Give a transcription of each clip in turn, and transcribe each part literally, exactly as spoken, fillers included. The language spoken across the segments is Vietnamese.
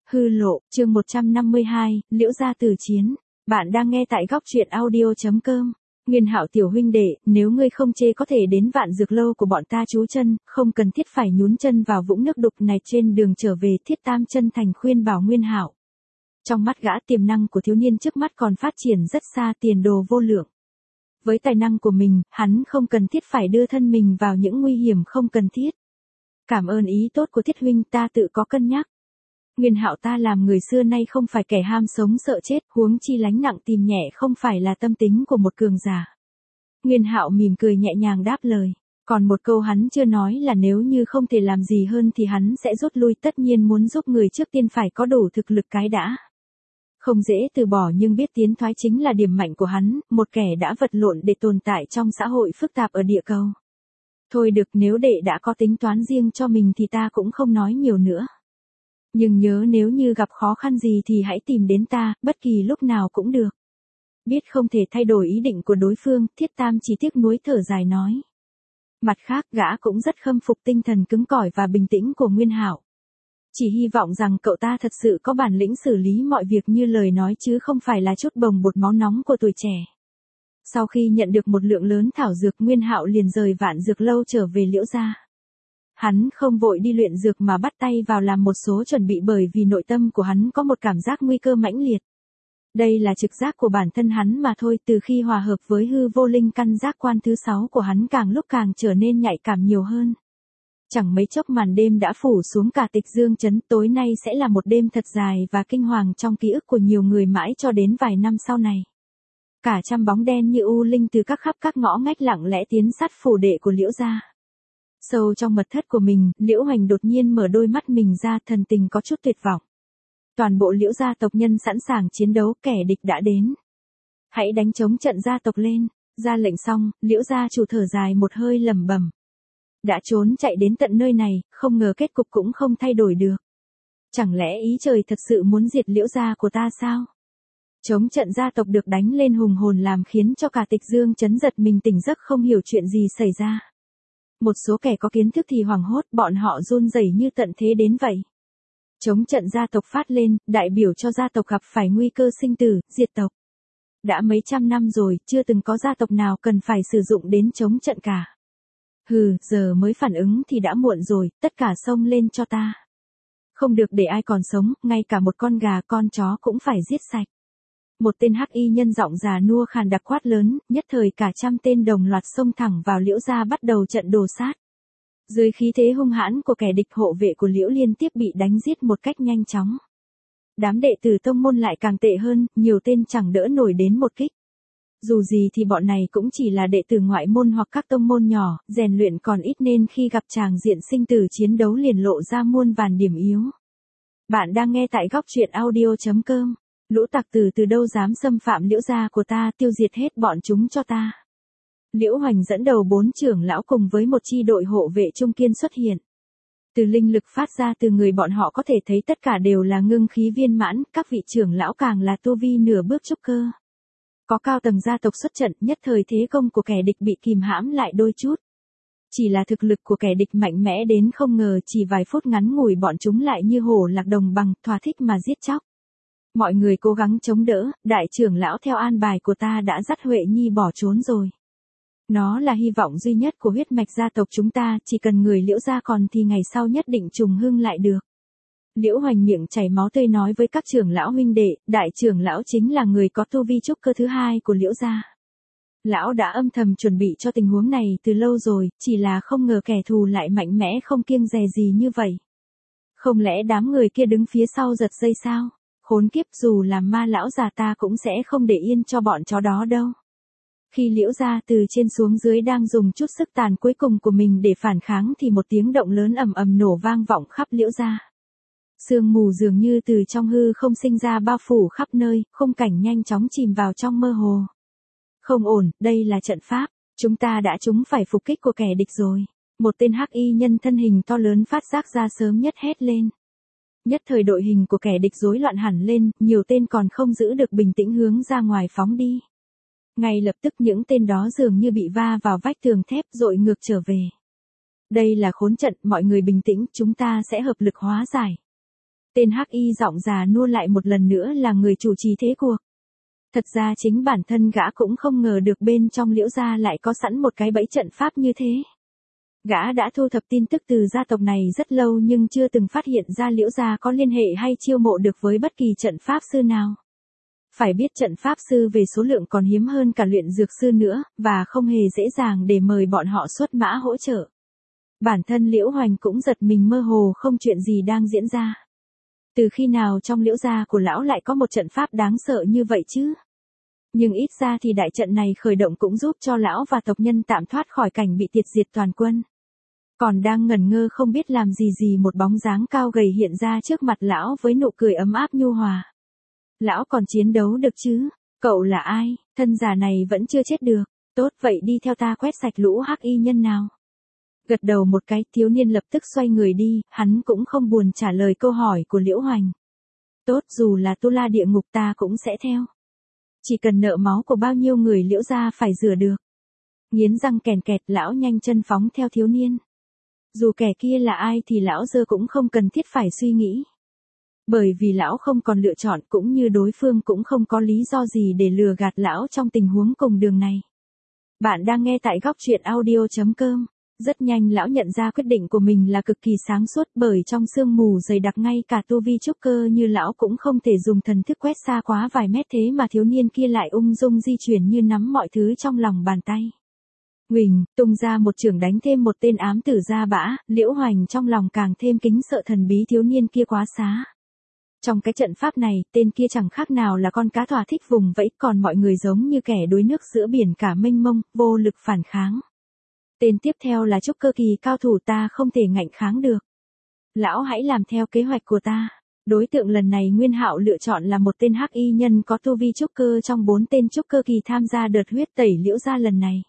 Hư lộ, chương một trăm năm mươi hai, Liễu gia tử chiến. Bạn đang nghe tại góc truyện audio chấm com. Nguyên Hạo tiểu huynh đệ, nếu ngươi không chê có thể đến Vạn Dược lâu của bọn ta trú chân, không cần thiết phải nhún chân vào vũng nước đục này. Trên đường trở về, Thiết Tam chân thành khuyên bảo Nguyên Hạo. Trong mắt gã, tiềm năng của thiếu niên trước mắt còn phát triển rất xa, tiền đồ vô lượng. Với tài năng của mình, hắn không cần thiết phải đưa thân mình vào những nguy hiểm không cần thiết. Cảm ơn ý tốt của Thiết huynh, ta tự có cân nhắc. Nguyên Hạo, ta làm người xưa nay không phải kẻ ham sống sợ chết, huống chi lánh nặng tìm nhẹ không phải là tâm tính của một cường giả. Nguyên Hạo mỉm cười nhẹ nhàng đáp lời. Còn một câu hắn chưa nói là nếu như không thể làm gì hơn thì hắn sẽ rút lui, tất nhiên muốn giúp người trước tiên phải có đủ thực lực cái đã. Không dễ từ bỏ nhưng biết tiến thoái chính là điểm mạnh của hắn, một kẻ đã vật lộn để tồn tại trong xã hội phức tạp ở địa cầu. Thôi được, nếu đệ đã có tính toán riêng cho mình thì ta cũng không nói nhiều nữa. Nhưng nhớ nếu như gặp khó khăn gì thì hãy tìm đến ta, bất kỳ lúc nào cũng được. Biết không thể thay đổi ý định của đối phương, Thiết Tam chỉ tiếc nuối thở dài nói. Mặt khác, gã cũng rất khâm phục tinh thần cứng cỏi và bình tĩnh của Nguyên Hạo. Chỉ hy vọng rằng cậu ta thật sự có bản lĩnh xử lý mọi việc như lời nói chứ không phải là chút bồng bột máu nóng của tuổi trẻ. Sau khi nhận được một lượng lớn thảo dược, Nguyên Hạo liền rời Vạn Dược lâu trở về Liễu gia. Hắn không vội đi luyện dược mà bắt tay vào làm một số chuẩn bị, bởi vì nội tâm của hắn có một cảm giác nguy cơ mãnh liệt. Đây là trực giác của bản thân hắn mà thôi, từ khi hòa hợp với hư vô linh căn, giác quan thứ sáu của hắn càng lúc càng trở nên nhạy cảm nhiều hơn. Chẳng mấy chốc màn đêm đã phủ xuống cả Tịch Dương trấn, tối nay sẽ là một đêm thật dài và kinh hoàng trong ký ức của nhiều người mãi cho đến vài năm sau này. Cả trăm bóng đen như u linh từ các khắp các ngõ ngách lặng lẽ tiến sát phủ đệ của Liễu gia. Sâu trong mật thất của mình, Liễu Hoành đột nhiên mở đôi mắt mình ra, thần tình có chút tuyệt vọng. Toàn bộ Liễu gia tộc nhân sẵn sàng chiến đấu, kẻ địch đã đến. Hãy đánh chống trận gia tộc lên. Ra lệnh xong, Liễu gia chủ thở dài một hơi lẩm bẩm. Đã trốn chạy đến tận nơi này, không ngờ kết cục cũng không thay đổi được. Chẳng lẽ ý trời thật sự muốn diệt Liễu gia của ta sao? Chống trận gia tộc được đánh lên hùng hồn làm khiến cho cả Tịch Dương trấn giật mình tỉnh giấc, không hiểu chuyện gì xảy ra. Một số kẻ có kiến thức thì hoảng hốt, bọn họ run rẩy như tận thế đến vậy. Chống trận gia tộc phát lên, đại biểu cho gia tộc gặp phải nguy cơ sinh tử, diệt tộc. Đã mấy trăm năm rồi, chưa từng có gia tộc nào cần phải sử dụng đến chống trận cả. Hừ, giờ mới phản ứng thì đã muộn rồi, tất cả xông lên cho ta. Không được để ai còn sống, ngay cả một con gà con chó cũng phải giết sạch. Một tên hắc y nhân giọng già nua khàn đặc quát lớn, nhất thời cả trăm tên đồng loạt xông thẳng vào Liễu gia bắt đầu trận đồ sát. Dưới khí thế hung hãn của kẻ địch, hộ vệ của Liễu liên tiếp bị đánh giết một cách nhanh chóng. Đám đệ tử tông môn lại càng tệ hơn, nhiều tên chẳng đỡ nổi đến một kích. Dù gì thì bọn này cũng chỉ là đệ tử ngoại môn hoặc các tông môn nhỏ, rèn luyện còn ít nên khi gặp tràng diện sinh tử chiến đấu liền lộ ra muôn vàn điểm yếu. Bạn đang nghe tại góc truyện audio chấm com. Lũ tặc tử từ đâu dám xâm phạm Liễu gia của ta, tiêu diệt hết bọn chúng cho ta. Liễu Hoành dẫn đầu bốn trưởng lão cùng với một chi đội hộ vệ trung kiên xuất hiện. Từ linh lực phát ra từ người bọn họ có thể thấy tất cả đều là ngưng khí viên mãn, các vị trưởng lão càng là tu vi nửa bước trúc cơ. Có cao tầng gia tộc xuất trận, nhất thời thế công của kẻ địch bị kìm hãm lại đôi chút. Chỉ là thực lực của kẻ địch mạnh mẽ đến không ngờ, chỉ vài phút ngắn ngủi bọn chúng lại như hổ lạc đồng bằng, thỏa thích mà giết chóc. Mọi người cố gắng chống đỡ, đại trưởng lão theo an bài của ta đã dắt Huệ Nhi bỏ trốn rồi. Nó là hy vọng duy nhất của huyết mạch gia tộc chúng ta, chỉ cần người Liễu gia còn thì ngày sau nhất định trùng hưng lại được. Liễu Hoành miệng chảy máu tươi nói với các trưởng lão huynh đệ, đại trưởng lão chính là người có tu vi trúc cơ thứ hai của Liễu gia. Lão đã âm thầm chuẩn bị cho tình huống này từ lâu rồi, chỉ là không ngờ kẻ thù lại mạnh mẽ không kiêng dè gì như vậy. Không lẽ đám người kia đứng phía sau giật dây sao? Khốn kiếp, dù là ma lão già ta cũng sẽ không để yên cho bọn chó đó đâu. Khi Liễu gia từ trên xuống dưới đang dùng chút sức tàn cuối cùng của mình để phản kháng thì một tiếng động lớn ầm ầm nổ vang vọng khắp Liễu gia. Sương mù dường như từ trong hư không sinh ra bao phủ khắp nơi, khung cảnh nhanh chóng chìm vào trong mơ hồ. Không ổn, đây là trận pháp, chúng ta đã trúng phải phục kích của kẻ địch rồi. Một tên hắc y nhân thân hình to lớn phát giác ra sớm nhất hét lên. Nhất thời đội hình của kẻ địch rối loạn hẳn lên, nhiều tên còn không giữ được bình tĩnh hướng ra ngoài phóng đi. Ngay lập tức những tên đó dường như bị va vào vách tường thép dội ngược trở về. Đây là khốn trận, mọi người bình tĩnh, chúng ta sẽ hợp lực hóa giải. Tên hắc y giọng già nua lại một lần nữa là người chủ trì thế cuộc. Thật ra chính bản thân gã cũng không ngờ được bên trong Liễu gia lại có sẵn một cái bẫy trận pháp như thế. Gã đã thu thập tin tức từ gia tộc này rất lâu nhưng chưa từng phát hiện ra Liễu gia có liên hệ hay chiêu mộ được với bất kỳ trận pháp sư nào. Phải biết trận pháp sư về số lượng còn hiếm hơn cả luyện dược sư nữa, và không hề dễ dàng để mời bọn họ xuất mã hỗ trợ. Bản thân Liễu Hoành cũng giật mình mơ hồ không chuyện gì đang diễn ra. Từ khi nào trong Liễu gia của lão lại có một trận pháp đáng sợ như vậy chứ? Nhưng ít ra thì đại trận này khởi động cũng giúp cho lão và tộc nhân tạm thoát khỏi cảnh bị tiệt diệt toàn quân. Còn đang ngẩn ngơ không biết làm gì gì một bóng dáng cao gầy hiện ra trước mặt lão với nụ cười ấm áp nhu hòa. Lão còn chiến đấu được chứ? Cậu là ai? Thân già này vẫn chưa chết được. Tốt vậy đi theo ta quét sạch lũ hắc y nhân nào. Gật đầu một cái, thiếu niên lập tức xoay người đi, hắn cũng không buồn trả lời câu hỏi của Liễu Hoành. Tốt, dù là tu la địa ngục ta cũng sẽ theo. Chỉ cần nợ máu của bao nhiêu người Liễu gia phải rửa được. Nghiến răng kèn kẹt, lão nhanh chân phóng theo thiếu niên. Dù kẻ kia là ai thì lão dơ cũng không cần thiết phải suy nghĩ. Bởi vì lão không còn lựa chọn, cũng như đối phương cũng không có lý do gì để lừa gạt lão trong tình huống cùng đường này. Bạn đang nghe tại góc truyện audio chấm com. Rất nhanh lão nhận ra quyết định của mình là cực kỳ sáng suốt, bởi trong sương mù dày đặc ngay cả tu vi trúc cơ như lão cũng không thể dùng thần thức quét xa quá vài mét, thế mà thiếu niên kia lại ung dung di chuyển như nắm mọi thứ trong lòng bàn tay. Huỳnh, tung ra một chưởng đánh thêm một tên ám tử ra bã, Liễu Hoành trong lòng càng thêm kính sợ thần bí thiếu niên kia quá xá. Trong cái trận pháp này, tên kia chẳng khác nào là con cá thỏa thích vùng vẫy, còn mọi người giống như kẻ đuối nước giữa biển cả mênh mông, vô lực phản kháng. Tên tiếp theo là trúc cơ kỳ cao thủ, ta không thể ngạnh kháng được. Lão hãy làm theo kế hoạch của ta. Đối tượng lần này Nguyên Hạo lựa chọn là một tên hắc y nhân có tu vi trúc cơ trong bốn tên trúc cơ kỳ tham gia đợt huyết tẩy Liễu gia lần này.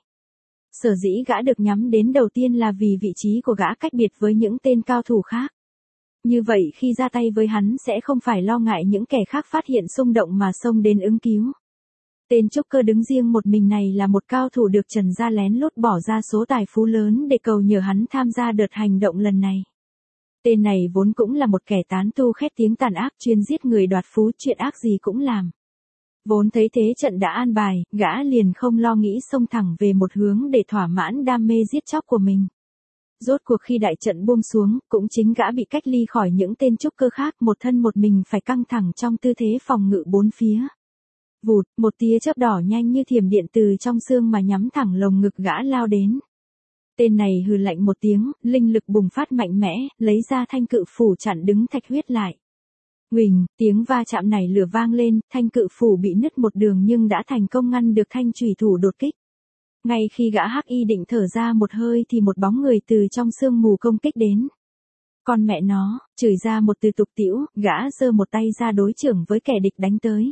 Sở dĩ gã được nhắm đến đầu tiên là vì vị trí của gã cách biệt với những tên cao thủ khác. Như vậy khi ra tay với hắn sẽ không phải lo ngại những kẻ khác phát hiện xung động mà xông đến ứng cứu. Tên trúc cơ đứng riêng một mình này là một cao thủ được Trần gia lén lút bỏ ra số tài phú lớn để cầu nhờ hắn tham gia đợt hành động lần này. Tên này vốn cũng là một kẻ tán tu khét tiếng tàn ác, chuyên giết người đoạt phú, chuyện ác gì cũng làm. Vốn thấy thế trận đã an bài, gã liền không lo nghĩ xông thẳng về một hướng để thỏa mãn đam mê giết chóc của mình. Rốt cuộc khi đại trận buông xuống, cũng chính gã bị cách ly khỏi những tên trúc cơ khác, một thân một mình phải căng thẳng trong tư thế phòng ngự bốn phía. Vụt, một tia chớp đỏ nhanh như thiểm điện từ trong xương mà nhắm thẳng lồng ngực gã lao đến. Tên này hừ lạnh một tiếng, linh lực bùng phát mạnh mẽ, lấy ra thanh cự phủ chặn đứng thạch huyết lại. Huỳnh, tiếng va chạm này lửa vang lên, thanh cự phủ bị nứt một đường nhưng đã thành công ngăn được thanh chủy thủ đột kích. Ngay khi gã hắc y định thở ra một hơi thì một bóng người từ trong sương mù công kích đến. Con mẹ nó, chửi ra một từ tục tĩu, gã giơ một tay ra đối chưởng với kẻ địch đánh tới.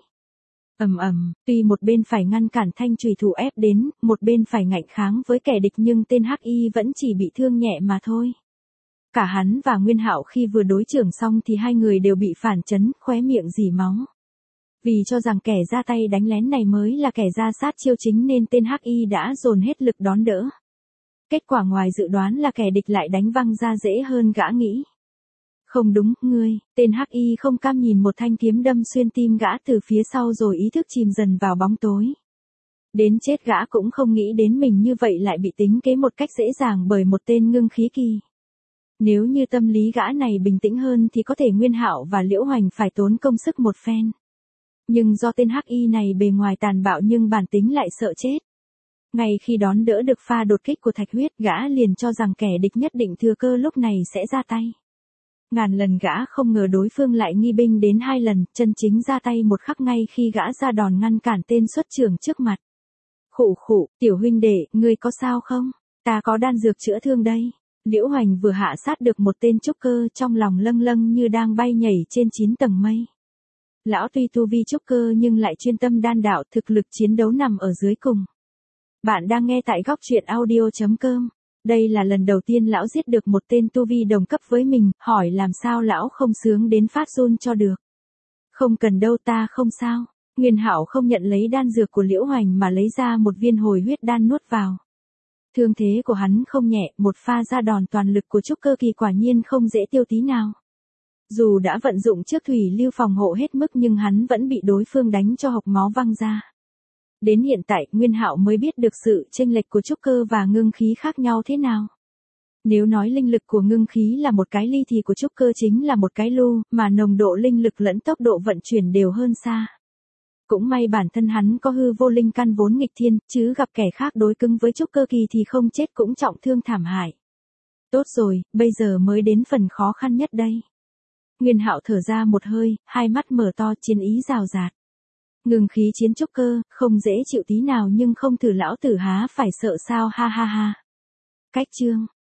Ầm ầm, tuy một bên phải ngăn cản thanh chùy thủ ép đến, một bên phải ngạnh kháng với kẻ địch nhưng tên hắc y vẫn chỉ bị thương nhẹ mà thôi. Cả hắn và Nguyên Hạo khi vừa đối chưởng xong thì hai người đều bị phản chấn, khóe miệng rỉ máu. Vì cho rằng kẻ ra tay đánh lén này mới là kẻ ra sát chiêu chính nên tên hắc y đã dồn hết lực đón đỡ. Kết quả ngoài dự đoán là kẻ địch lại đánh văng ra dễ hơn gã nghĩ. Không đúng, ngươi, tên hắc y không cam nhìn một thanh kiếm đâm xuyên tim gã từ phía sau rồi ý thức chìm dần vào bóng tối. Đến chết gã cũng không nghĩ đến mình như vậy lại bị tính kế một cách dễ dàng bởi một tên ngưng khí kỳ. Nếu như tâm lý gã này bình tĩnh hơn thì có thể Nguyên Hạo và Liễu Hoành phải tốn công sức một phen. Nhưng do tên hắc y này bề ngoài tàn bạo nhưng bản tính lại sợ chết. Ngay khi đón đỡ được pha đột kích của thạch huyết, gã liền cho rằng kẻ địch nhất định thừa cơ lúc này sẽ ra tay. Ngàn lần gã không ngờ đối phương lại nghi binh đến hai lần, chân chính ra tay một khắc ngay khi gã ra đòn ngăn cản tên xuất trưởng trước mặt. Khụ khụ, tiểu huynh đệ, ngươi có sao không? Ta có đan dược chữa thương đây. Liễu Hoành vừa hạ sát được một tên trúc cơ, trong lòng lâng lâng như đang bay nhảy trên chín tầng mây. Lão tuy tu vi trúc cơ nhưng lại chuyên tâm đan đạo, thực lực chiến đấu nằm ở dưới cùng. Bạn đang nghe tại góc truyện audio chấm com. Đây là lần đầu tiên lão giết được một tên tu vi đồng cấp với mình, hỏi làm sao lão không sướng đến phát run cho được. Không cần đâu, ta không sao. Nguyên Hạo không nhận lấy đan dược của Liễu Hoành mà lấy ra một viên hồi huyết đan nuốt vào. Thương thế của hắn không nhẹ, một pha ra đòn toàn lực của trúc cơ kỳ quả nhiên không dễ tiêu tí nào. Dù đã vận dụng trước thủy lưu phòng hộ hết mức nhưng hắn vẫn bị đối phương đánh cho hộc máu văng ra. Đến hiện tại, Nguyên Hạo mới biết được sự chênh lệch của trúc cơ và ngưng khí khác nhau thế nào. Nếu nói linh lực của ngưng khí là một cái ly thì của trúc cơ chính là một cái lu, mà nồng độ linh lực lẫn tốc độ vận chuyển đều hơn xa. Cũng may bản thân hắn có hư vô linh căn vốn nghịch thiên, chứ gặp kẻ khác đối cứng với trúc cơ kỳ thì không chết cũng trọng thương thảm hại. Tốt rồi, bây giờ mới đến phần khó khăn nhất đây. Nguyên Hạo thở ra một hơi, hai mắt mở to, chiến ý rào rạt. Ngưng khí chiến trúc cơ, không dễ chịu tí nào nhưng không thử lão tử há phải sợ sao, ha ha ha. Cách chương